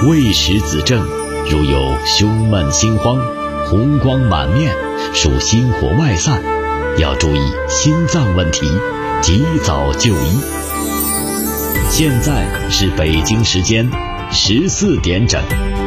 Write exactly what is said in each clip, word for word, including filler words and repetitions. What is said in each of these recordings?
未实子症如有胸闷心慌、红光满面，属心火外散，要注意心脏问题，及早就医。现在是北京时间十四点整。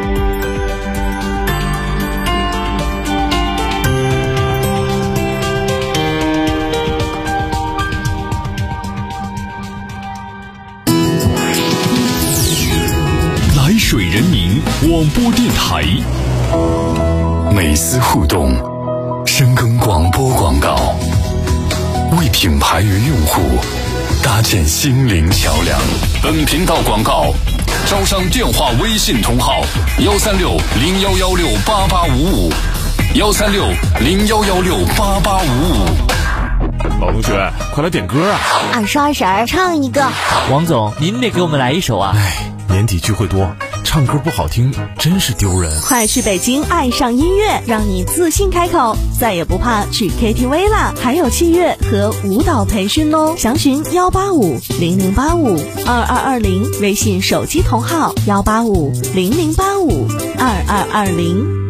来水人民广播电台， 美思互动，深耕广播广告，为品牌与用户搭建心灵桥梁。本频道广告招商电话微信同号：幺三六零幺幺六八八五五，幺三六零幺幺六八八五五。 老同学，快来点歌啊！ 二叔二婶儿唱一个。 王总，您得给我们来一首啊！ 哎，年底聚会多，唱歌不好听真是丢人。 快去北京爱上音乐，让你自信开口，再也不怕去 K T V 啦！还有器乐和舞蹈培训哦，详询幺八五零零八五二二二零，微信手机同号幺八五零零八五二二二零。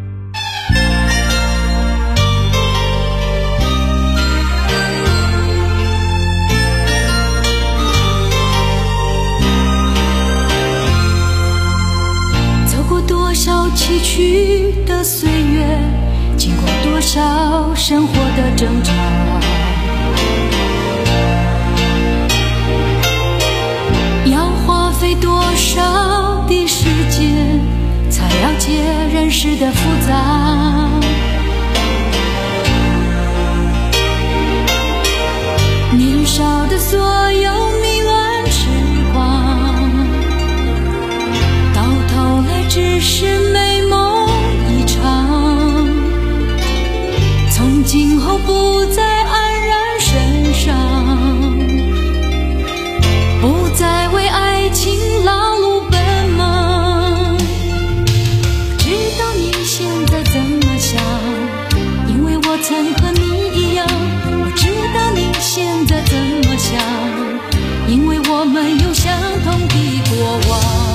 崎岖的岁月，经过多少生活的挣扎，要花费多少的时间，才了解人世的复杂。年少的所有迷乱时光，到头来只是美梦一场，从今后不再黯然神伤，不再为爱情劳碌奔忙。知道你现在怎么想，因为我曾和你一样。我知道你现在怎么想，因为我们有相同的过往。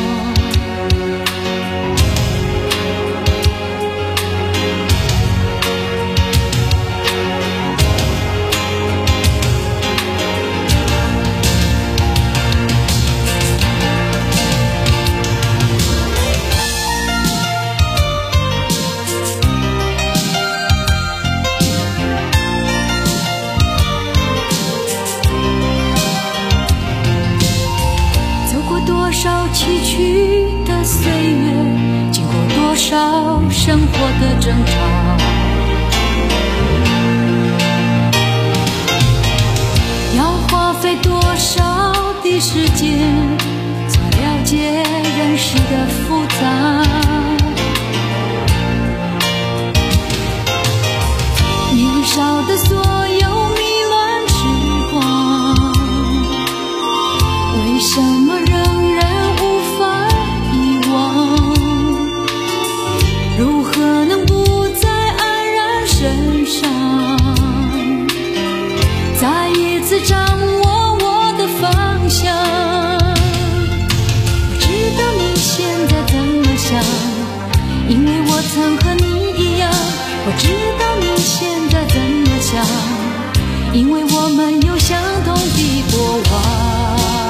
崎岖的岁月，经过多少生活的挣扎，要花费多少的时间，才了解人世的复杂。年少的所有迷乱时光，为什么仍然如何能不再黯然神伤，再一次掌握我的方向。我知道你现在怎么想，因为我曾和你一样。我知道你现在怎么想，因为我们有相同的过往。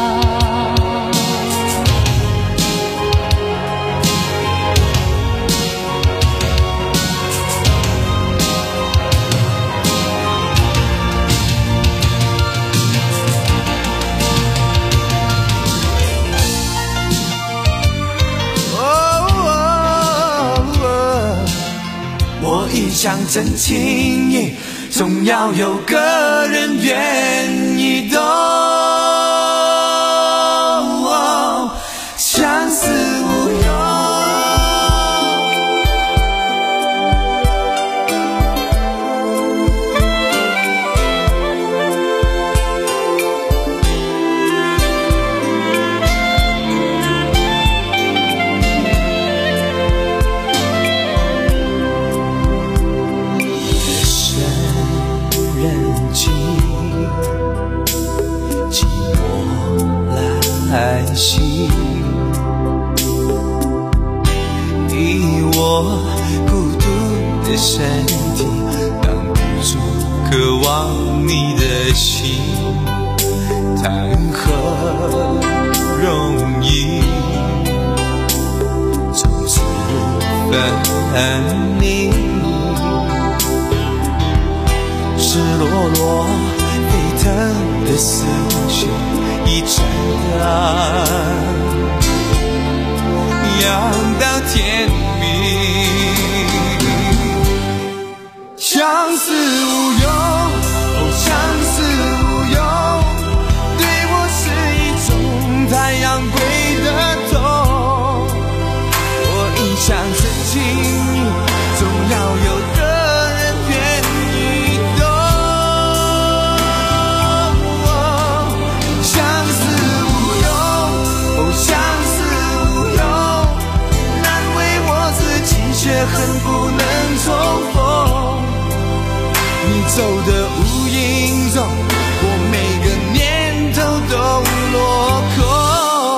一厢真情，总要有个人愿意懂，哦，相思无用。 爱惜， 身体，挡不住渴望你的心，谈何容易，从此分离，赤裸裸沸腾的思绪一trận揚到天明，相思無用，哦，相思無用，對我是一種太陽歸的痛。我一廂深情，總要有個人願意懂。哦，相思無用，哦，相思無用，難為我自己卻恨不能重逢。你走的無影中，我每個念頭都落空。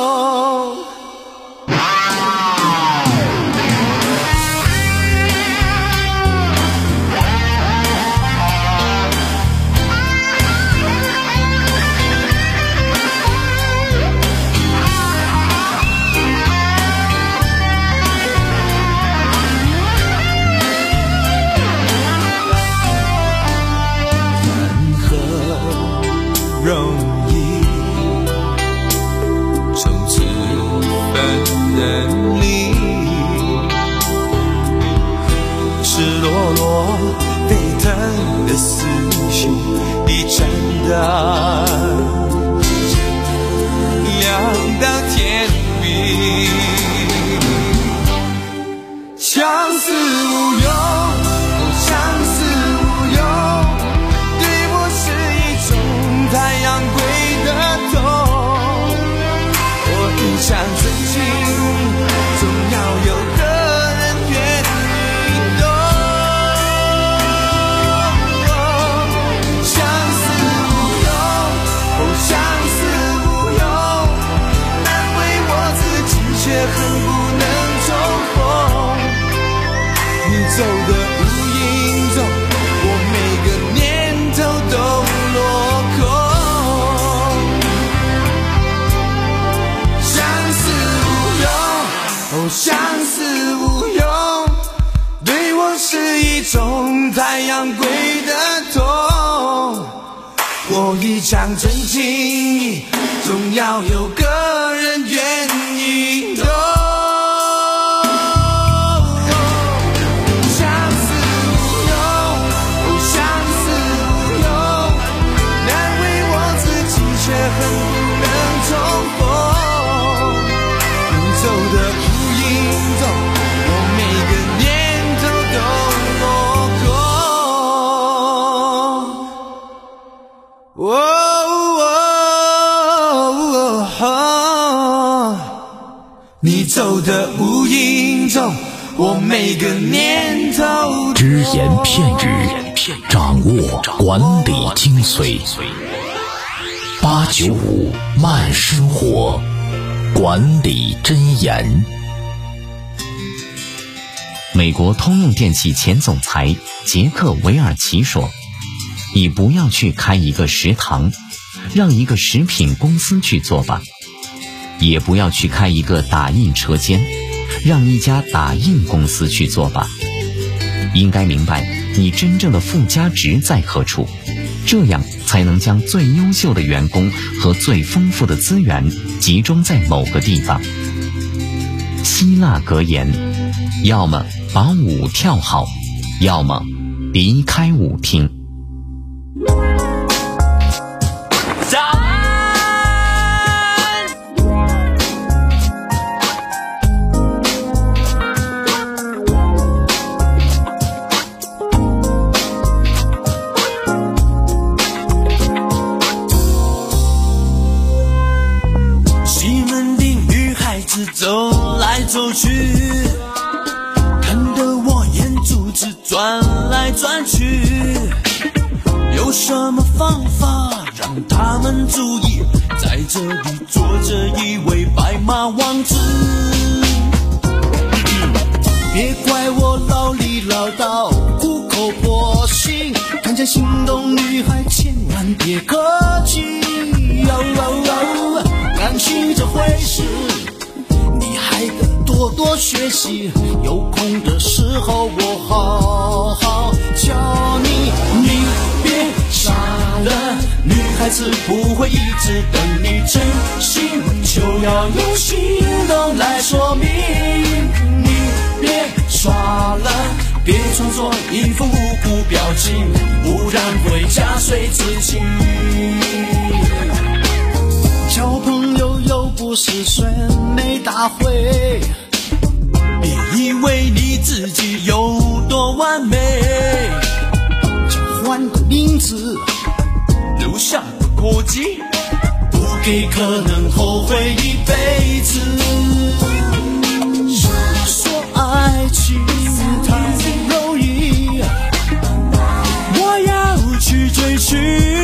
容易，從此分離，赤裸裸沸騰的思緒一trận的亮到天明，相思無用，哦，相思無用，對我是一種太陽歸的痛。我一廂深情，總要有個人願意懂。相思無用，哦，相思無用，難為我自己卻恨不能重逢。你走的無影中，我每個念頭都落空。哦，相思無用，對我是一種太陽歸的痛。我一廂真情，總要有個人願意懂。相思無用，哦，相思無用，難為我自己卻恨不能重逢。你走的我每個念頭都落空。哦哦哦，你走的無影中，我每個念頭。 只言片語，掌握管理精髓。八九五慢生活，管理箴言。 美国通用电气前总裁杰克·韦尔奇说，你不要去开一个食堂，让一个食品公司去做吧；也不要去开一个打印车间，让一家打印公司去做吧。应该明白你真正的附加值在何处，这样才能将最优秀的员工和最丰富的资源集中在某个地方。希腊格言，要么把舞跳好，要么离开舞厅。 早安，西门町女孩子走来走去，转来转去，有什么方法让他们注意？在这里坐着一位白马王子。别怪我唠里唠叨， 真心动女孩千万别客气，哦哦哦，感情这回事你还得多多学习，有空的时候我好好教你。你别傻了，女孩子不会一直等你，真心就要用行动来说明。你别耍了，别装作一副无辜表情，不然会加碎自己。交朋友又不是选美大会，别以为你自己有多完美，就换个名字，留下个国籍，不给可能后悔一辈子。说爱情太容易，我要去追寻，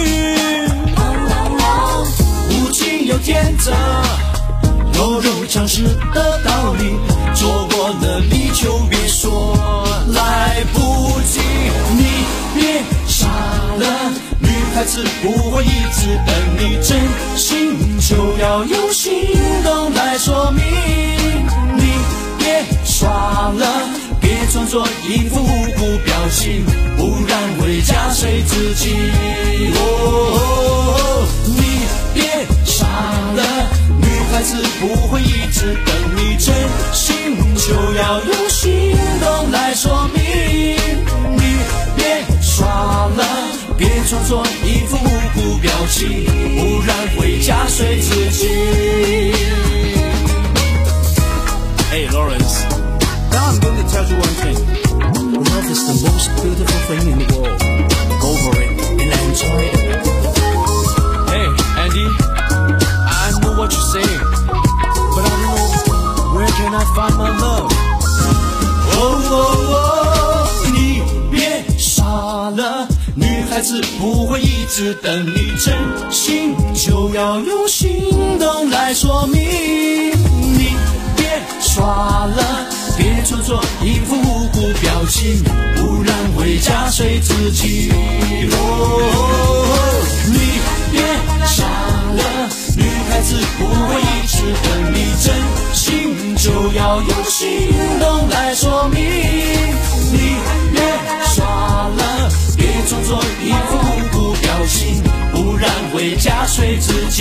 无情有天责，弱肉强食的道理，错过了你就别说来不及。你别傻了，女孩子不会一直等你，真心就要用行动来说明。你别耍了，别装作一副无辜表情，不然会加碎自己。哦，你别傻了，女孩子不会一直等你，真心就要用行动来说明。你别耍了，别装作一副无辜表情，不然会加碎自己。Hey Lawrence, now I'm going to tell you one thing. Love is the most beautiful thing in the world. Go for it and enjoy it. Hey Andy, I know what you're saying, but I don't know where can I find my love. Oh oh oh, 你别傻了，女孩子不会一直等你，真心就要用行动来说明。你别耍了，别装作一副无辜表情，不然会加碎自己。哦，你别傻了，女孩子不会一直等你，真心就要用行动来说明。你别耍了，别装作一副无辜表情，不然会加碎自己。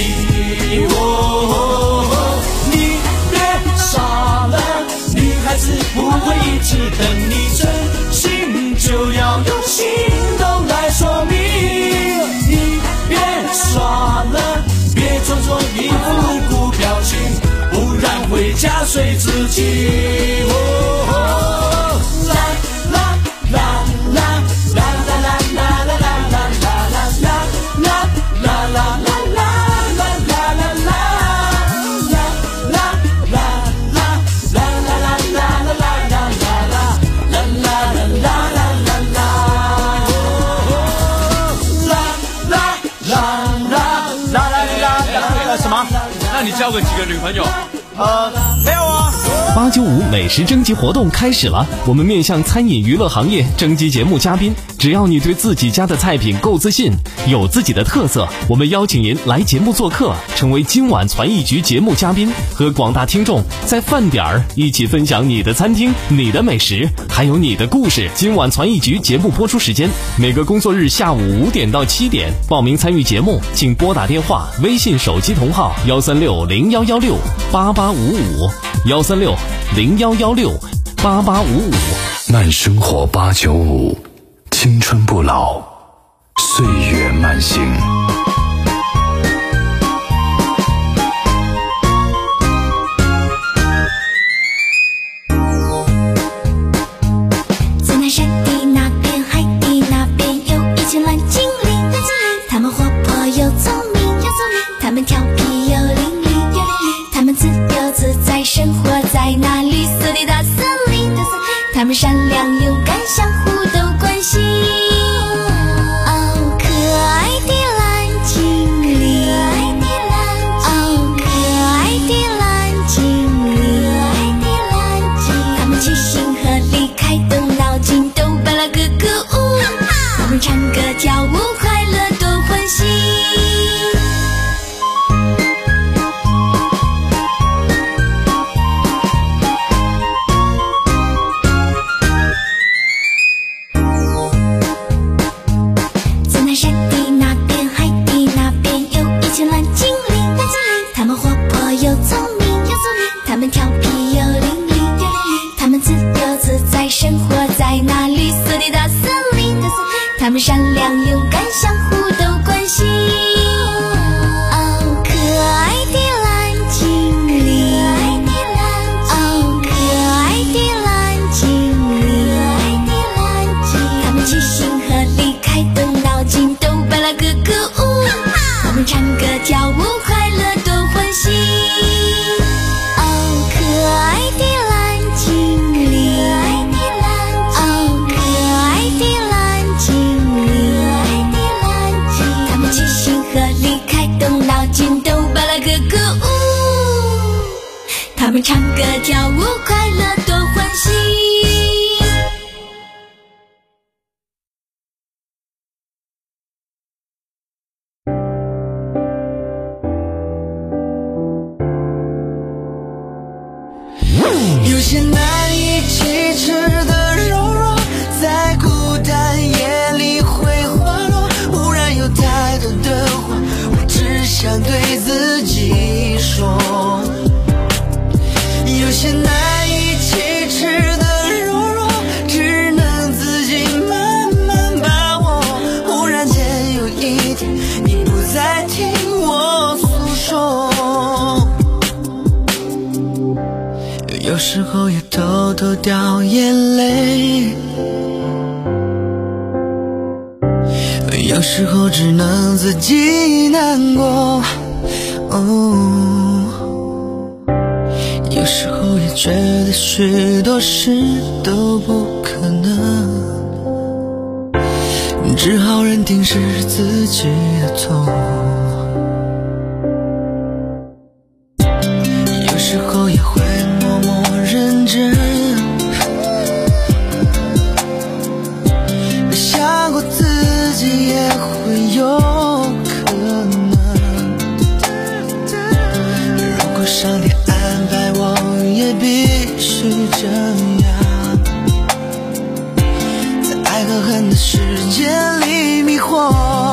哦，你别傻了，女孩子不会一直等你，真心就要用行动来说明。你别耍了，别装作一副无辜表情，不然会加碎自己。哦，啦啦啦啦啦啦啦啦啦啦啦啦啦啦啦啦。 什么？那你交个几个女朋友？ 呃，没有啊。 八九五美食征集活动开始了，我们面向餐饮娱乐行业征集节目嘉宾，只要你对自己家的菜品够自信，有自己的特色，我们邀请您来节目做客，成为今晚传艺局节目嘉宾，和广大听众在饭点儿一起分享你的餐厅、你的美食，还有你的故事。今晚传艺局节目播出时间每个工作日下午五点到七点，报名参与节目请拨打电话、微信手机同号幺三六零幺幺六八八五五幺三六零幺幺六八八五五。 慢生活八九五，青春不老，岁月慢行。 在那山的那边，海的那边，有一群蓝精灵，他们活泼又聪明，他们调皮又伶俐，他们自由自在生活在那绿色的大森林，他们善良勇敢，相互都关心。哦，可爱的蓝精灵，哦，可爱的蓝精灵，他们齐心合力，开动脑筋，都把那咯咯舞，他们唱歌跳们善良勇敢，相互都关心。哦，可爱的蓝精灵，哦，可爱的蓝精灵，他们齐心合力开动脑筋，都拜了个个舞。我们唱歌跳舞，快乐多欢喜。哦，可爱的蓝精灵，哦，可爱的蓝精灵，他们齐心合力开动脑筋，都拜了个个舞。他们唱歌跳舞，快乐多欢喜。 有些难以启齿的柔弱，在孤单夜里会滑落。忽然有太多的话，我只想对自己说。有些难以启齿的柔弱，只能自己慢慢把握。忽然间有一天，你不再听我诉说。有时候也偷偷掉眼泪，有时候只能自己难过。哦，有时候也觉得许多事都不可能，只好认定是自己的错。有时候也会默默认真，没想过自己也会有可能。如果上天安排，我也必须这样，在爱和恨的世界里迷惑。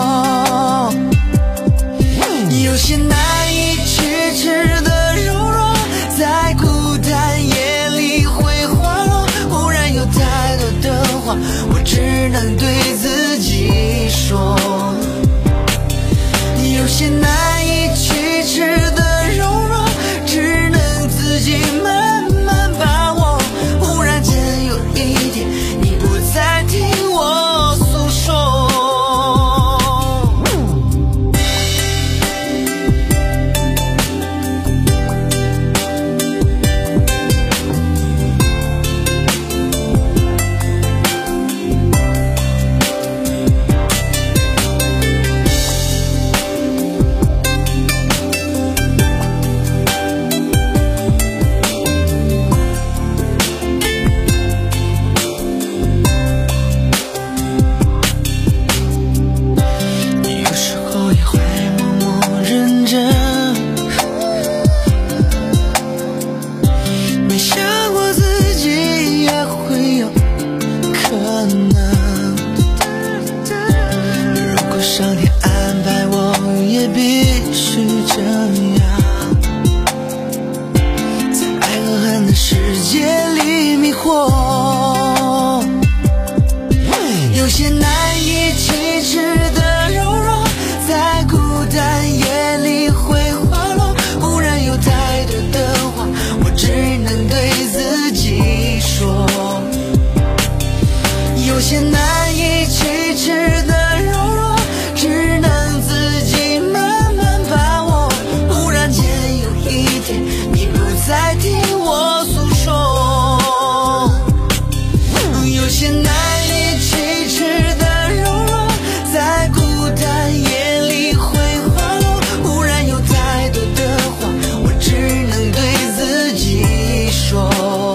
有些难以启齿的柔弱，在孤单夜里会滑落。忽然有太多的话，我只能对自己说。有些难以启齿的柔弱，只能自己慢慢把握。忽然间有一天，你不再听我诉说。有些难以启齿的柔弱，在孤单夜里会滑落。忽然有太多的话，我只能对自己说。有些难以启齿的柔弱，只能自己慢慢把握。忽然间有一天，你不再听我诉说。有些难以启齿的柔弱，在孤单夜里会滑落。忽然有太多的话，我只能对自己说。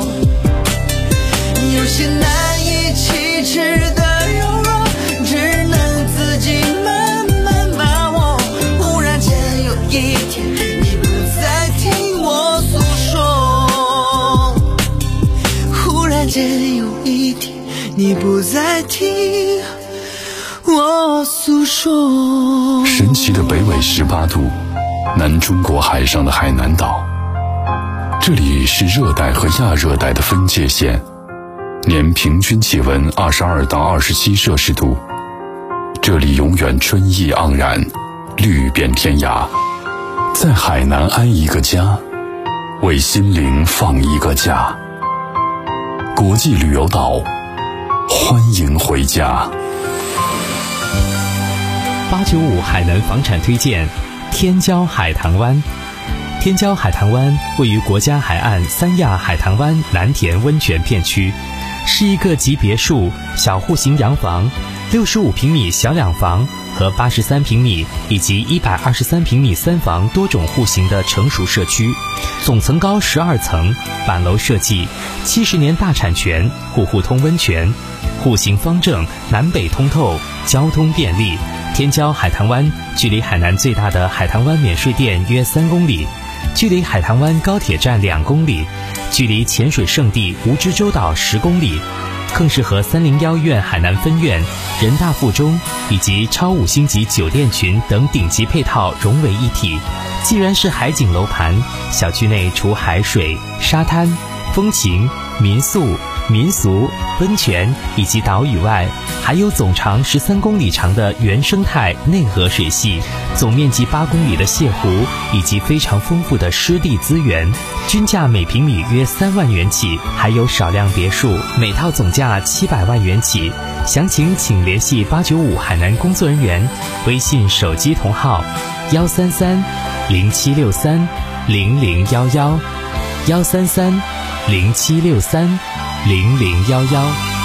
有些难以启齿的柔弱，只能自己慢慢把握。忽然间有一天，你不再听我诉说。忽然间有一天，你不再听我诉说。 神奇的北纬十八度，南中国海上的海南岛，这里是热带和亚热带的分界线，年平均气温二十二到二十七摄氏度， 这里永远春意盎然，绿遍天涯。在海南安一个家，为心灵放一个假。国际旅游岛，欢迎回家。 八九五海南房产推荐天骄海棠湾。天骄海棠湾位于国家海岸三亚海棠湾蓝田温泉片区，是一个集别墅、小户型洋房、六十五平米小两房和八十三平米以及一百二十三平米三房多种户型的成熟社区，总层高十二层，板楼设计，七十年大产权，户户通温泉，户型方正，南北通透，交通便利。天骄海棠湾距离海南最大的海棠湾免税店约三公里，距离海棠湾高铁站两公里，距离潜水圣地蜈支洲岛十公里，更是和三零幺院海南分院、人大附中以及超五星级酒店群等顶级配套融为一体。既然是海景楼盘，小区内除海水、沙滩、风情、民宿、民俗、温泉以及岛屿外，还有总长十三公里长的原生态内河水系，总面积八公里的泻湖，以及非常丰富的湿地资源，均价每平米约三万元起，还有少量别墅，每套总价七百万元起。详情请联系八九五海南工作人员，微信手机同号幺三三零七六三零零幺幺幺三三零七六三零零幺幺。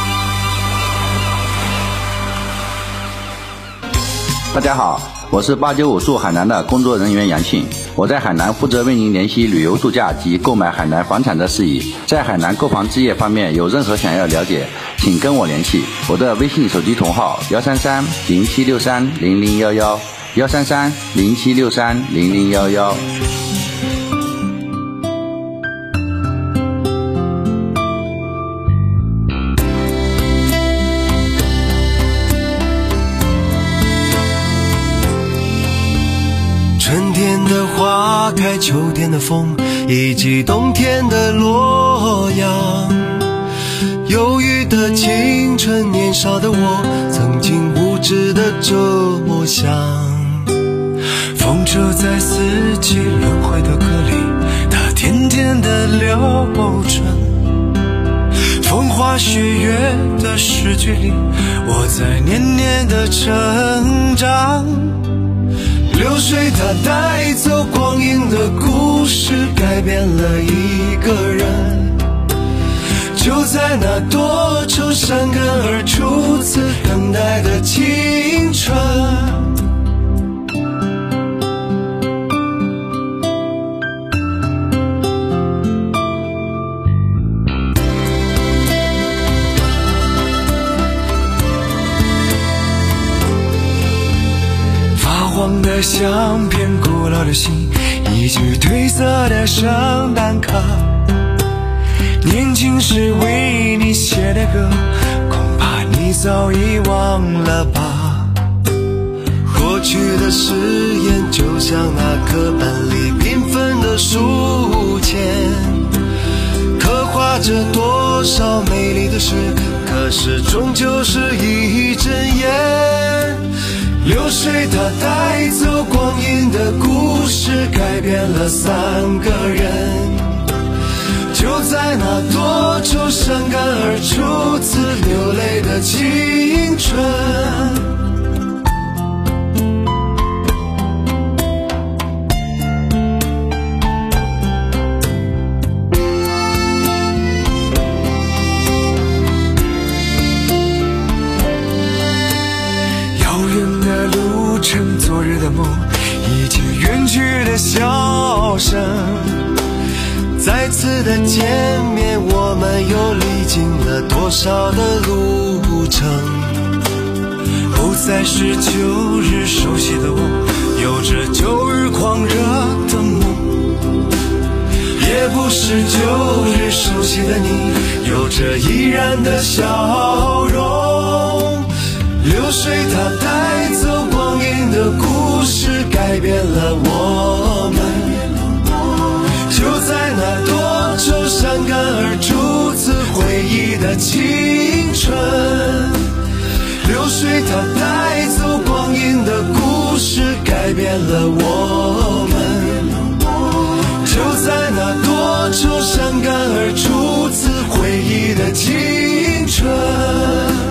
大家好，我是八九五驻海南的工作人员杨庆，我在海南负责为您联系旅游度假及购买海南房产的事宜。在海南购房置业方面有任何想要了解，请跟我联系，我的微信手机同号幺三三零七六三零零幺幺幺三三零七六三零零幺幺。 春天的花开，秋天的风，以及冬天的洛阳。忧郁的青春，年少的我，曾经无知的这么想。风车在四季轮回的歌里，它甜甜的流转。风花雪月的诗句里，我在年年的成长。流水它带走光阴的故事，改变了一个人。就在那多愁善感而初次等待的青春。黄的相片，古老的信，一句褪色的圣诞卡。年轻时为你写的歌，恐怕你早已忘了吧。过去的誓言，就像那课本里缤纷的书签，刻画着多少美丽的诗，可是终究是一阵烟。流水它带走光阴的故事，改变了三个人。就在那多愁善感而初次流泪的青春。昨日的梦，以及远去的笑声，再次的见面，我们又历经了多少的路程。不再是旧日熟悉的我，有着旧日狂热的梦，也不是旧日熟悉的你，有着依然的笑容。流水它带走光阴的故事，改变了我们。就在那多愁善感而初次回忆的青春，流水它带走改变了我们。就在那多愁善感而初次回忆的青春。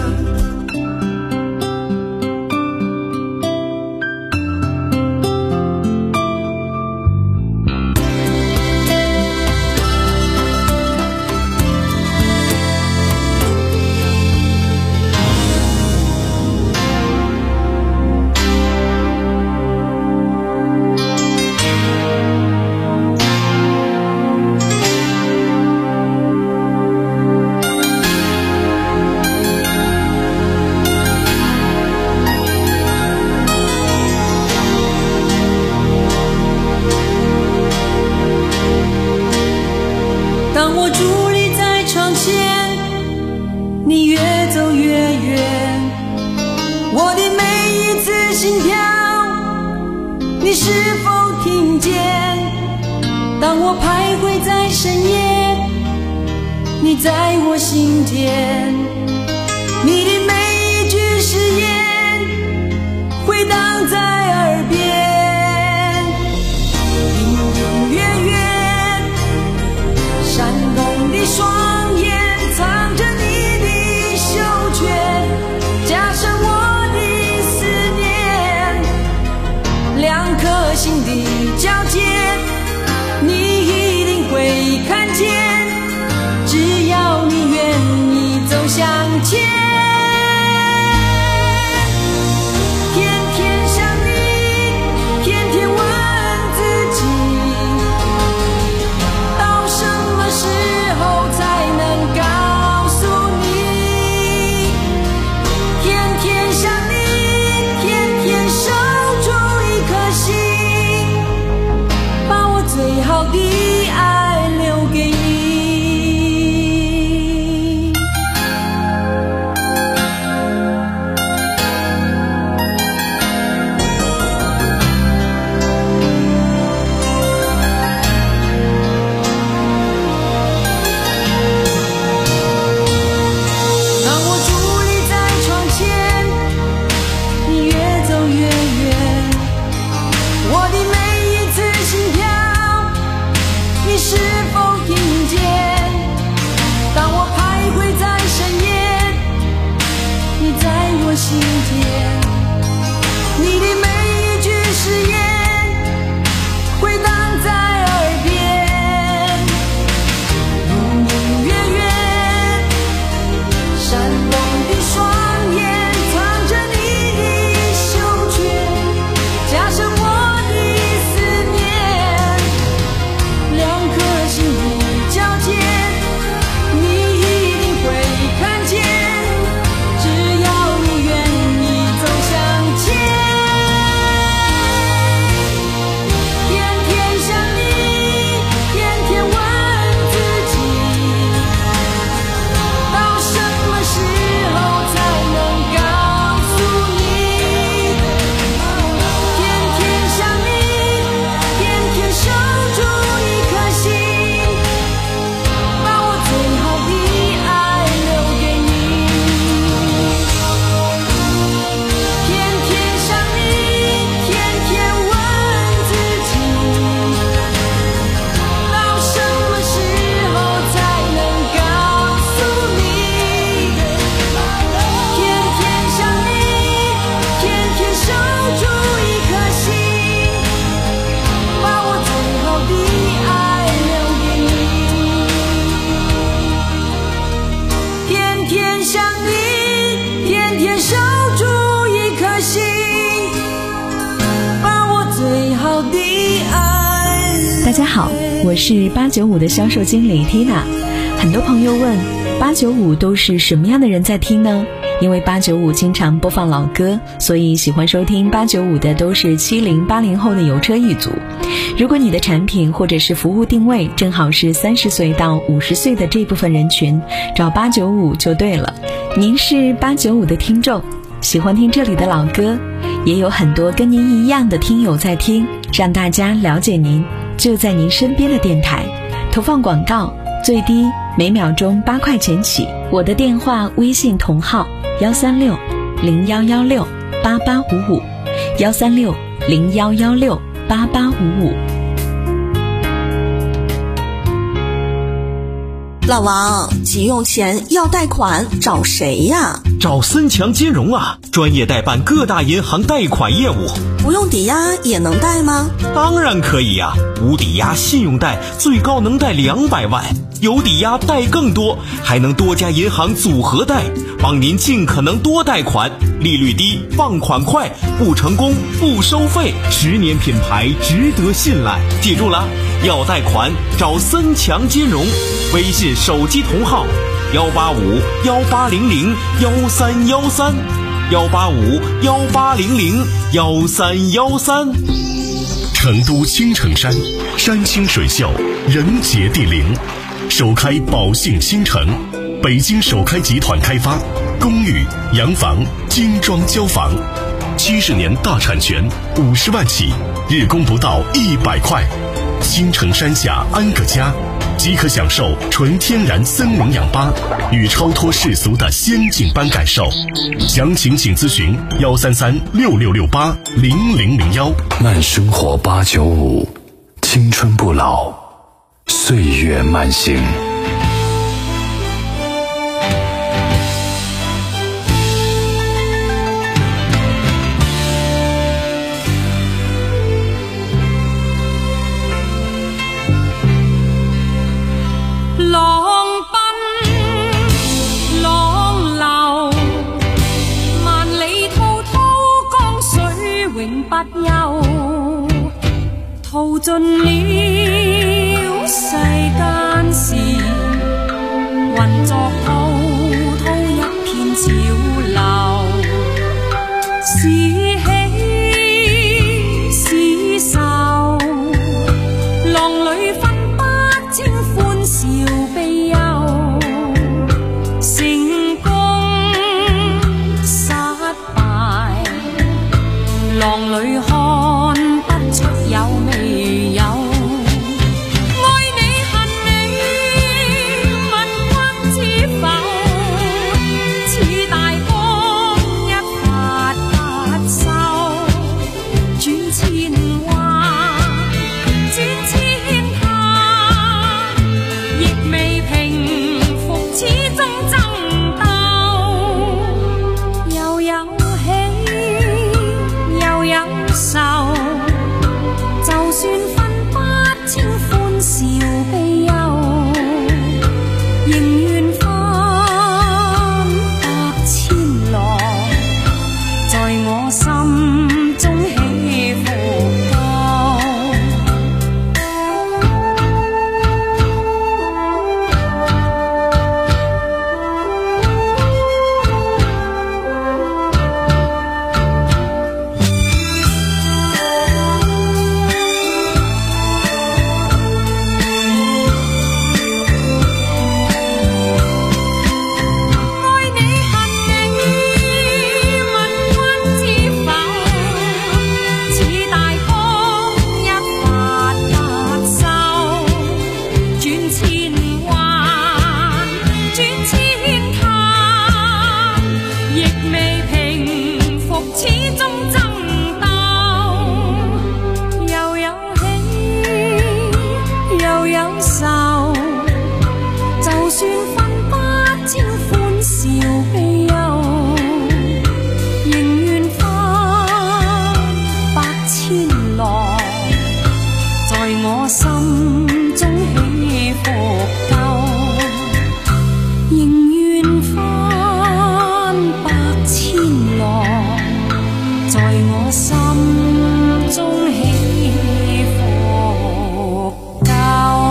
你是否听见？当我徘徊在深夜，你在我心间，你的每一句誓言回荡在耳边，隐隐约约闪动的双眼藏着你的袖圈，加深我的思念，两颗心的交界，你一定会看见，只要你愿意走向前。天天想你，天天问自己，到什么时候才能告诉你？天天想你，天天守住一颗心，把我最好的爱留给你。当我伫立在窗前，你越走越远，我的每一次心跳，你是否听见？当我徘徊在深夜，你在我心间，你的每一句誓言回荡在耳边，隐隐约约闪动的双眼藏着你的袖圈，加深我的思念，两颗心的交界，你一定会看见，只要你愿意走向前。天天想你，天天问自己，到什么时候才能告诉你？天天想你，天天守住一颗心，把我最好的爱留给你。天天想你，天天问自己，到什么时候才能告诉你？天天想你，天天守住一颗心，把我最好的爱留给你。天天想你，天天守住一颗心，把我最好的爱留给你。 大家好，我是八九五的销售经理 Tina。很多朋友问，八九五都是什么样的人在听呢？因为八九五经常播放老歌，所以喜欢收听八九五的都是七零八零后的油车一族。如果你的产品或者是服务定位正好是三十岁到五十岁的这部分人群，找八九五就对了。您是八九五的听众，喜欢听这里的老歌，也有很多跟您一样的听友在听，让大家了解您，就在您身边的电台。投放广告最低每秒钟八块钱起。我的电话微信同号幺三六零幺幺六八八五五，幺三六零幺幺六八八五五。 老王，急用钱要贷款找谁呀？ 找森强金融啊，专业代办各大银行贷款业务。 不用抵押也能贷吗？ 当然可以呀、啊，无抵押信用贷最高能贷两百万，有抵押贷更多，还能多家银行组合贷，帮您尽可能多贷款，利率低，放款快，不成功不收费，十年品牌值得信赖。记住了，要贷款找森强金融，微信手机同号幺八五幺八零零幺三幺三幺八五幺八零零幺三幺三。 成都青城山，山清水秀，人杰地灵，首开宝兴新城，北京首开集团开发，公寓、洋房、精装交房，七十年大产权，五十万起，日供不到一百块。青城山下安个家，即可享受纯天然森林氧吧与超脱世俗的仙境般感受。详情请咨询幺三三六六六八零零零幺。 慢生活八九五，青春不老，岁月慢行。 浪奔浪流，萬里滔滔江水永不休，淘盡了世間事，混作滔滔一片潮流，是喜是愁，浪裏分不清歡笑悲憂，成功失敗，浪裏看不出有未有。愛你恨你，問君知否？似大江一發不收，轉千彎，轉千塔，亦未平復始終爭鬥，又有喜又有愁，就算分不清歡笑悲憂，仍願翻百千浪，在我心中起伏夠。愛你恨你，問君知否？似大江一發不收，轉千彎，轉千塔，亦未平復始終爭鬥，又有喜又有愁，就算分不清歡笑悲憂，仍願翻百千浪，在我心中起伏夠，仍願翻百千浪，在我心中起伏夠。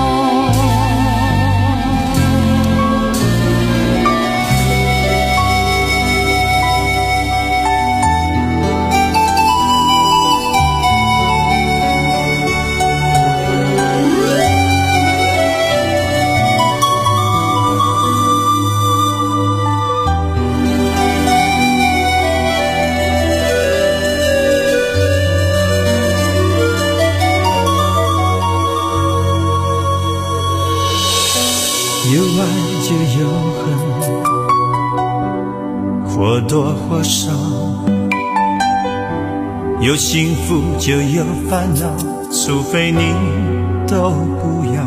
有爱就有恨，或多或少， 有幸福就有烦恼，除非你都不要。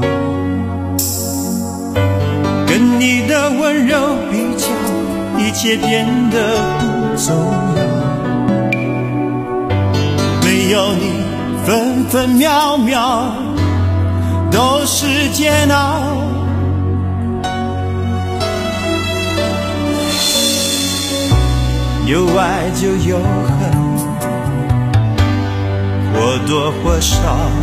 跟你的温柔比较，一切变得不重要。没有你，分分秒秒都是煎熬。有爱就有恨，或多或少，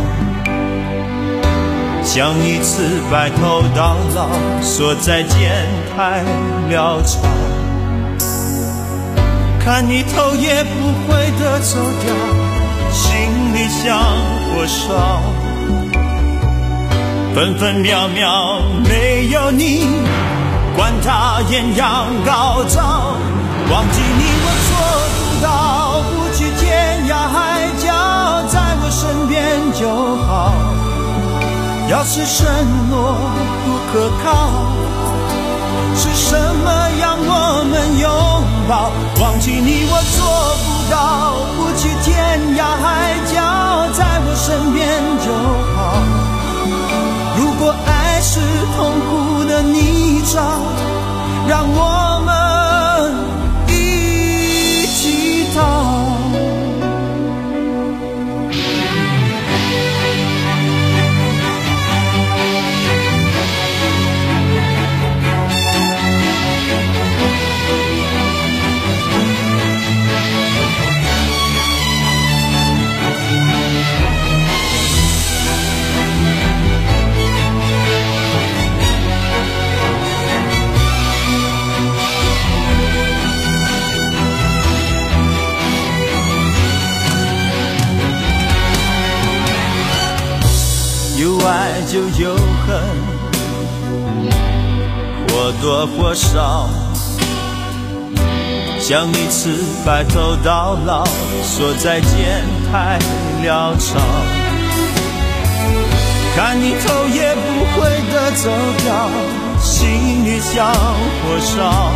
想一次白头到老，说再见太潦草。看你头也不回地走掉，心里像火烧。分分秒秒没有你，管它艳阳高照。忘记你我做不到，不去天涯海角，在我身边就好。要是承诺不可靠，是什么让我们拥抱？忘记你我做不到，不去天涯海角，在我身边就好。如果爱是痛苦的泥沼，让我们有爱就有恨，或多或少，想一次白头到老，说再见太潦草。看你头也不回地走掉，心里像火烧。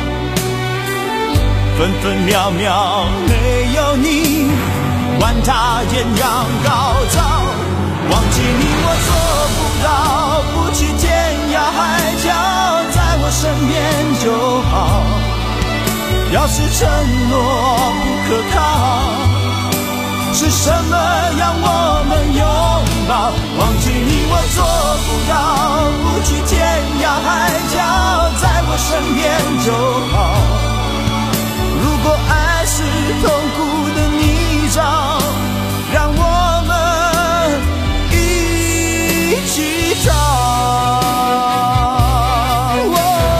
分分秒秒没有你，管它艳阳高照。忘记你我做不到，不去天涯海角，在我身边就好。要是承诺不可靠，是什么让我们拥抱？忘记你我做不到，不去天涯海角，在我身边就好。如果爱是痛苦的泥沼，让我们一起找。哦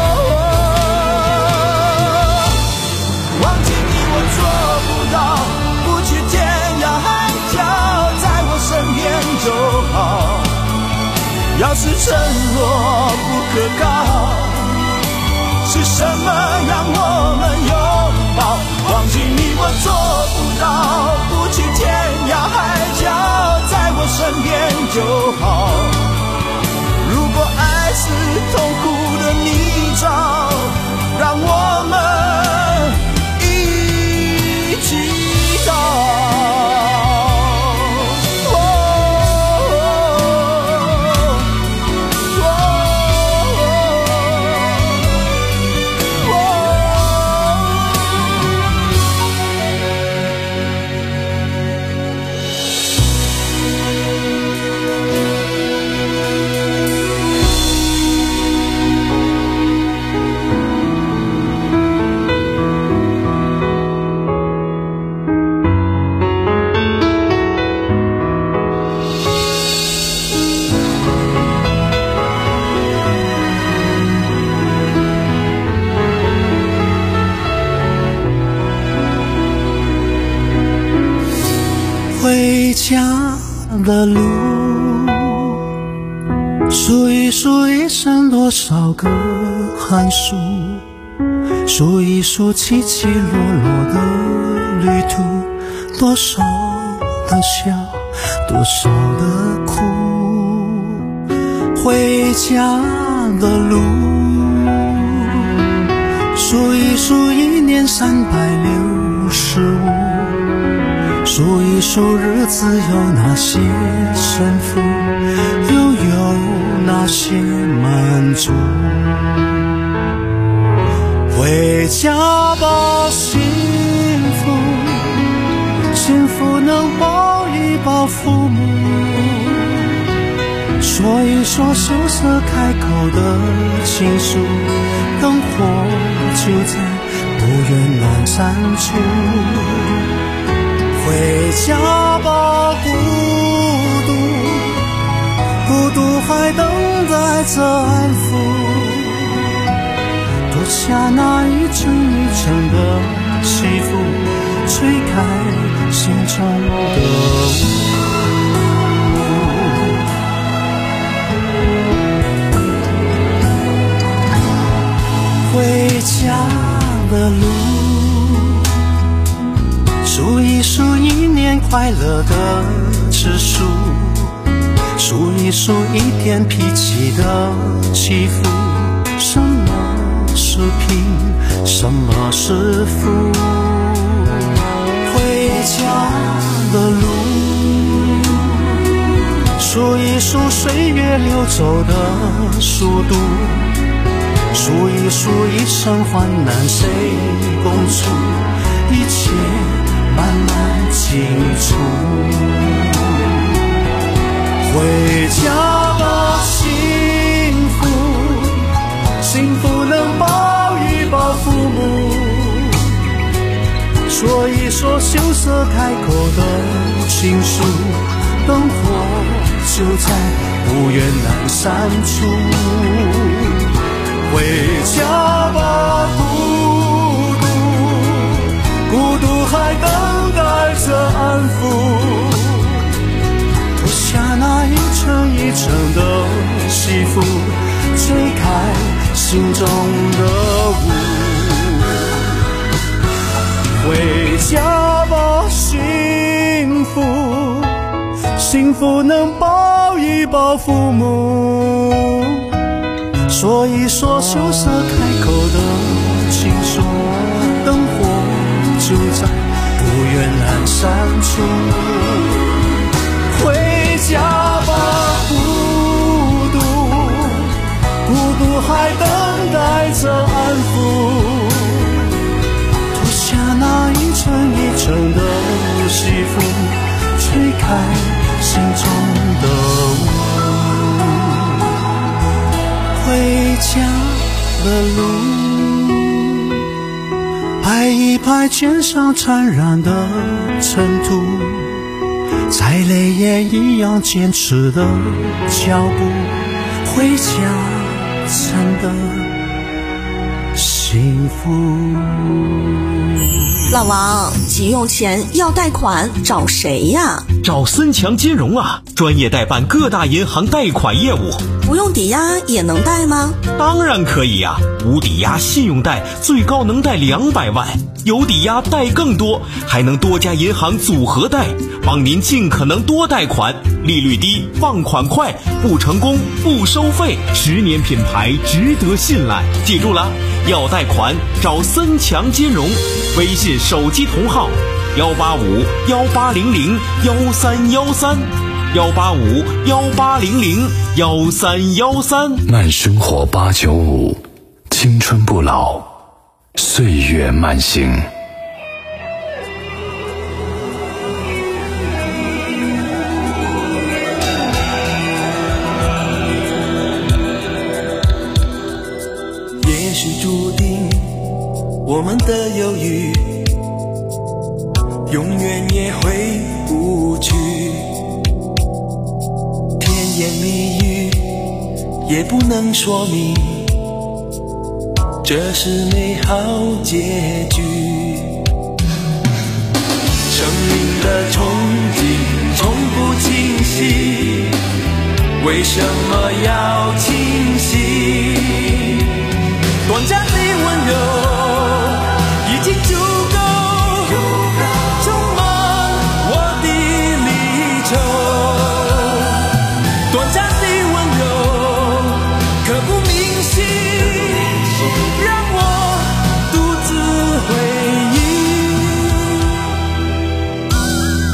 哦、忘记你我做不到，不去天涯海角，在我身边就好。要是承诺不可靠，是什么让我们拥抱？忘记你我做不到，不去天涯海角，在我身边就好。如果爱是痛苦的泥沼，让我们一起找。回家的路，数一数一生多少个寒暑，数一数起起落落的旅途，多少的笑，多少的苦。回家的路，数一数一年三百六十五， 数一数日子有哪些胜负，又有哪些满足。回家吧，幸福，幸福能抱一抱父母，说一说羞涩开口的情书，灯火就在不远阑珊处。回家吧，孤独，孤独还等待着安抚，脱下那一层一层的西服，吹开心中的雾。回家的路，数一数一年快乐的指数，数一数一天脾气的起伏，什么是贫，什么是富。回家的路，数一数岁月流走的速度，数一数一生患难谁共处，一切慢慢清楚。回家吧，幸福，幸福能抱一抱父母，说一说羞涩开口的情书，灯火就在不远阑珊处。回家吧，孤独，孤独还等待着安抚，脱下那一层一层的西服，吹开心中的雾。回家吧，幸福，幸福能抱一抱父母，说一说羞涩开口的情书，灯火就在不远阑珊处。回家吧，孤独，孤独还等待着安抚，脱下那一层一层的西服，吹开心中的雾。回家的路，拍一拍肩上缠染的尘土，在泪眼一样坚持的脚步，回家真的幸福。 老王，急用钱要贷款找谁呀？ 找森强金融啊，专业代办各大银行贷款业务。 不用抵押也能贷吗？ 当然可以呀、啊，无抵押信用贷最高能贷两百万，有抵押贷更多，还能多家银行组合贷，帮您尽可能多贷款，利率低，放款快，不成功不收费，十年品牌值得信赖。记住了，要贷款找森强金融，微信手机同号幺八五幺八零零幺三幺三。幺八五幺八零零幺三幺三， 慢生活八九五，青春不老，岁月慢行。 也许注定我们的犹豫，永远也回不去。甜言蜜语也不能说明这是美好结局。生命的憧憬从不清晰，为什么要清晰？短暂的温柔已经足够充满我的离愁，短暂的温柔刻骨铭心，让我独自回忆。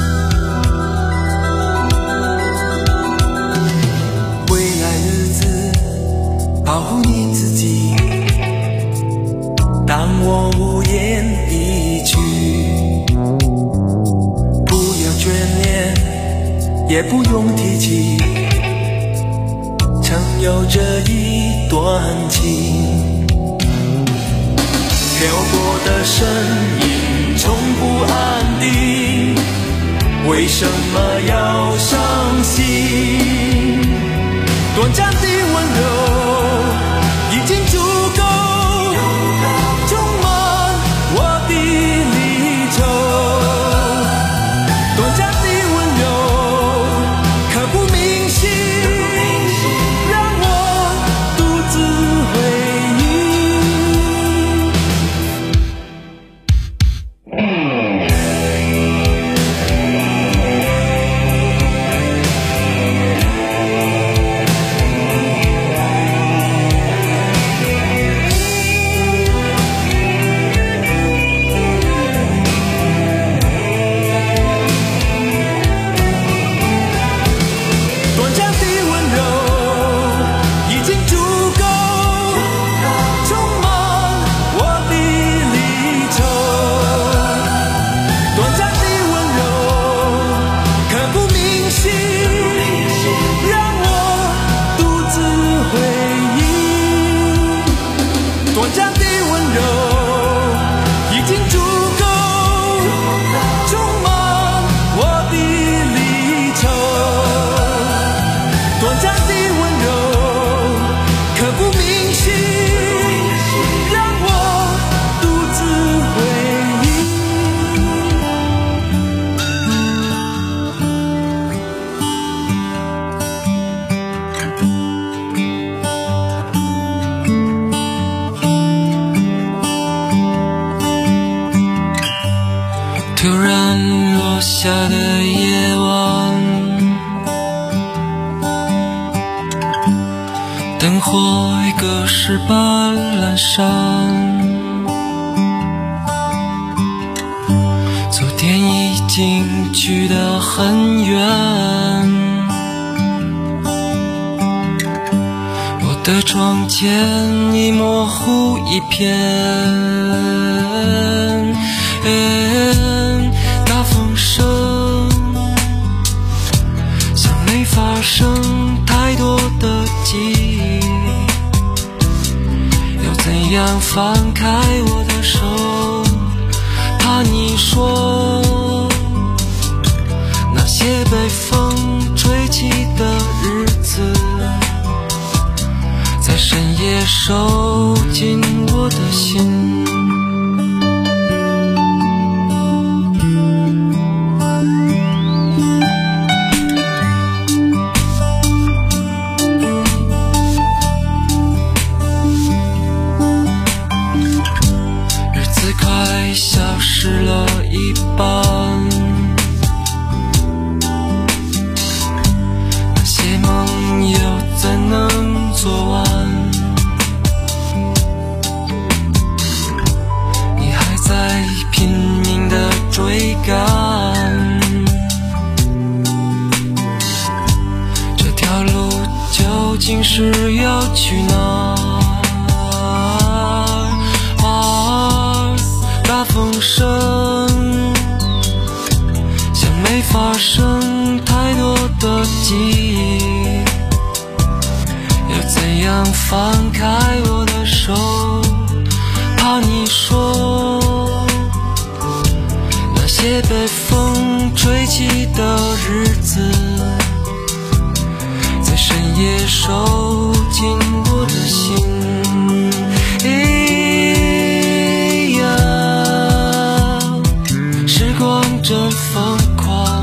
也不用提起，曾有这一段情。漂泊的身影从不安定，为什么要伤心？短暂的温柔已经足够充满我的离愁，短暂的温柔刻骨铭心，让我独自回忆。 突然落下的夜晚，灯火已隔世般阑珊，昨天已经去得很远，我的窗前已模糊一片，大风声像没发生太多的记忆，要怎样放开我的手，怕你说那些被风吹起的日子，在深夜收进我的心。消失了一半，那些梦又怎能做完？你还在拼命地追赶，这条路究竟是要去哪？大风声像没发生太多的记忆，要怎样放开我的手，怕你说那些被风吹起的日子，在深夜收进我的心。真疯狂，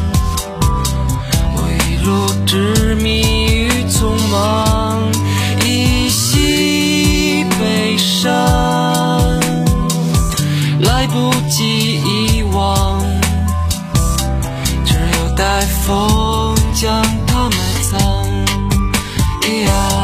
我一路执迷于匆忙，一袭悲伤，来不及遗忘，只有待风将它埋葬。Yeah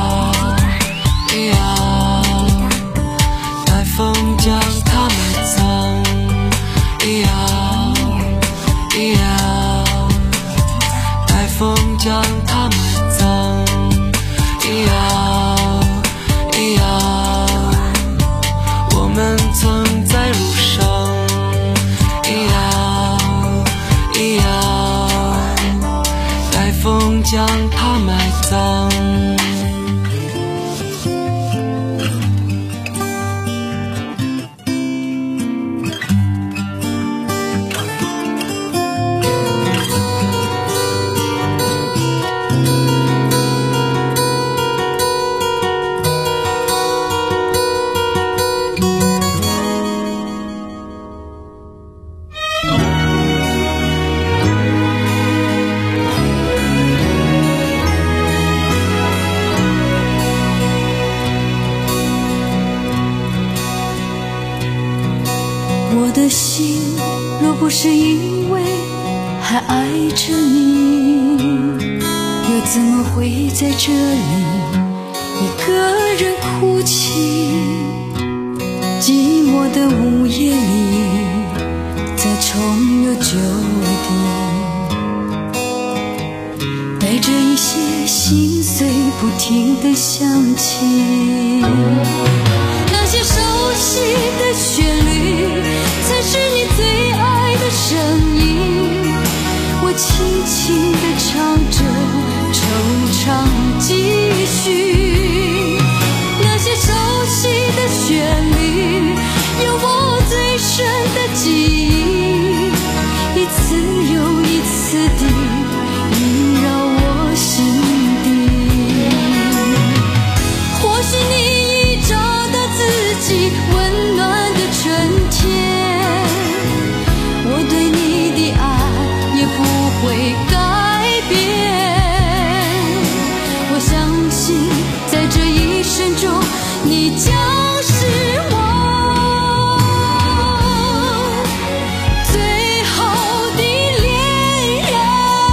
的心若不是因为还爱着你，又怎么会在这里一个人哭泣？寂寞的午夜里，再重游旧地，带着一些心碎不停地想起。那些熟悉的旋律，才是你最爱的声音。我轻轻地唱着，惆怅继续。那些熟悉的旋律，有我最深的记忆，一次又一次地萦绕我心底。或许你已找到自己温暖的春天，我对你的爱也不会改变。我相信在这一生中，你将是我最后的恋人。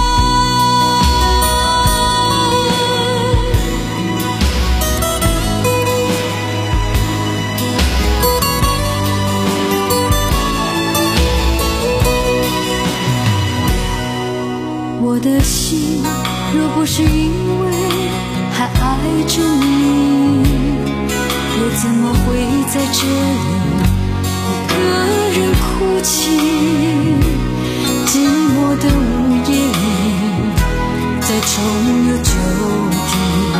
我的心若不是因为还爱着你，又怎么会在这里一个人哭泣？寂寞的午夜里，再重游旧地，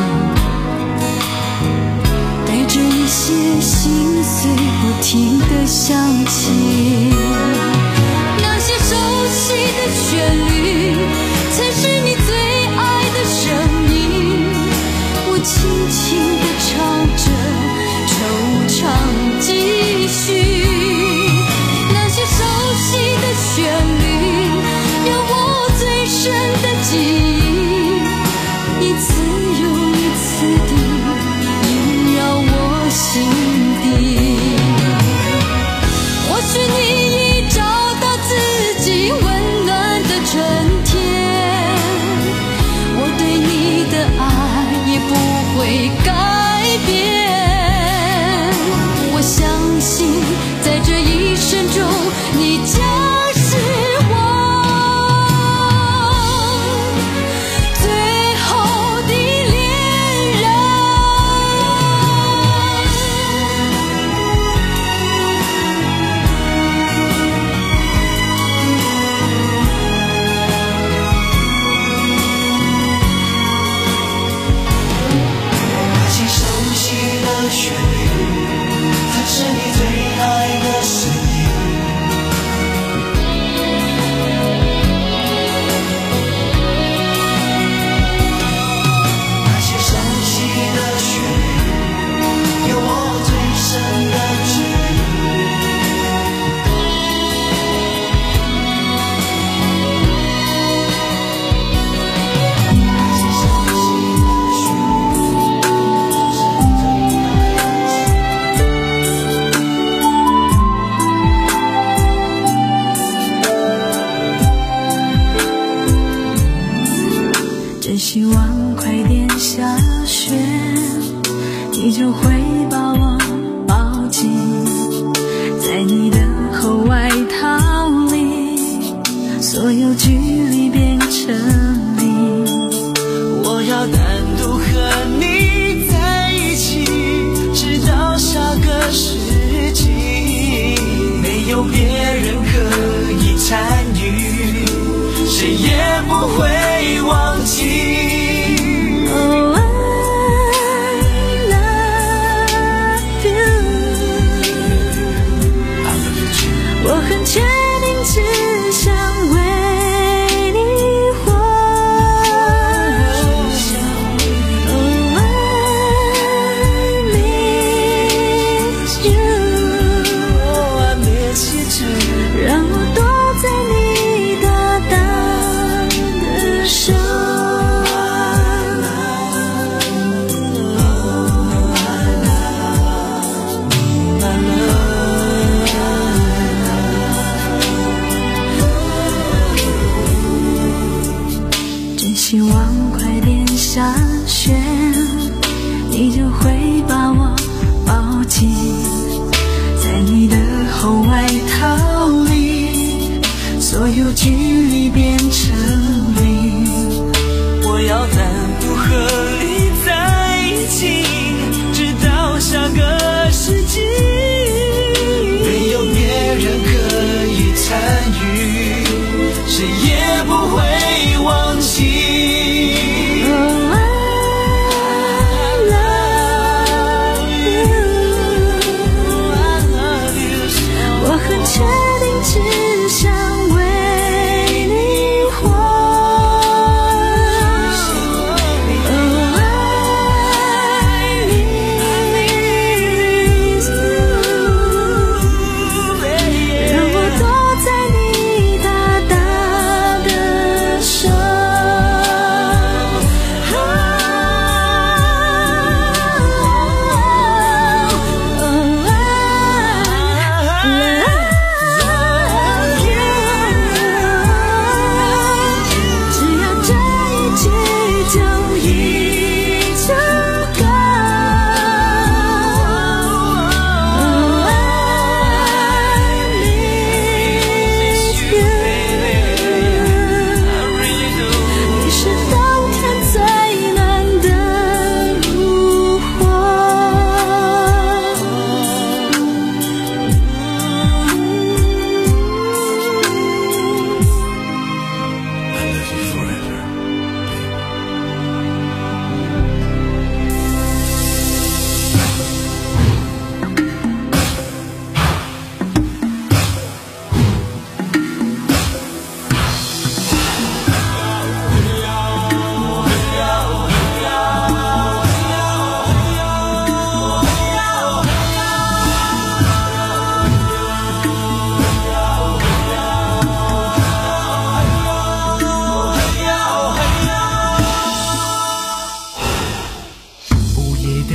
带着一些心碎不停地想起。那些熟悉的旋律，才是你最爱的声音。我轻轻地唱着，惆怅继续。那些熟悉的旋律，有我最深的记忆，一次又一次地萦绕我心底。或许你已找到自己温暖的春天，我对你的爱也不会改变。我相信在这一生中，你将是我最后的恋人。 那些熟悉的旋律，才是你最爱的声音。那些熟悉的旋律，有我最深的记忆。那些熟悉的旋律，是最真希望快点下雪，你就会把我抱紧在你的厚外套里，所有距离变成零。 我要单独和你在一起，直到下个世纪，没有别人可以参与，谁也不会忘记。 Oh, I love you.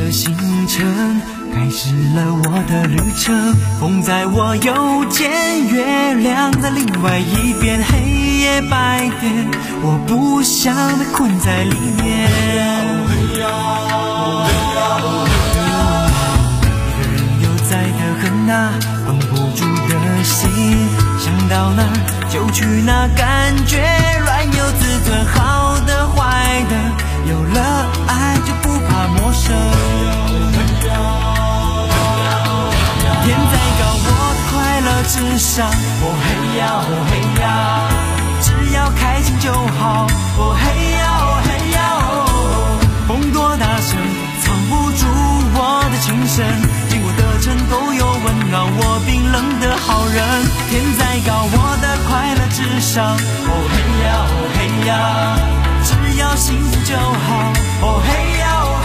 着星辰，开始了我的旅程。风在我右肩，月亮在另外一边，黑夜白天，我不想被困在里面。一个人又在的很啊，绷不住的心，想到哪儿就去哪，感觉软有自尊，好的坏的，有了爱就不怕陌生。天再高，我的快乐至上。哦嘿呀，哦嘿呀，只要开心就好。哦嘿呀，哦嘿呀，哦，风多大声，藏不住我的情深。经过的城都有温暖我冰冷的好人。天再高，我的快乐至上。哦嘿呀，哦嘿呀，只要幸福就好。哦嘿呀。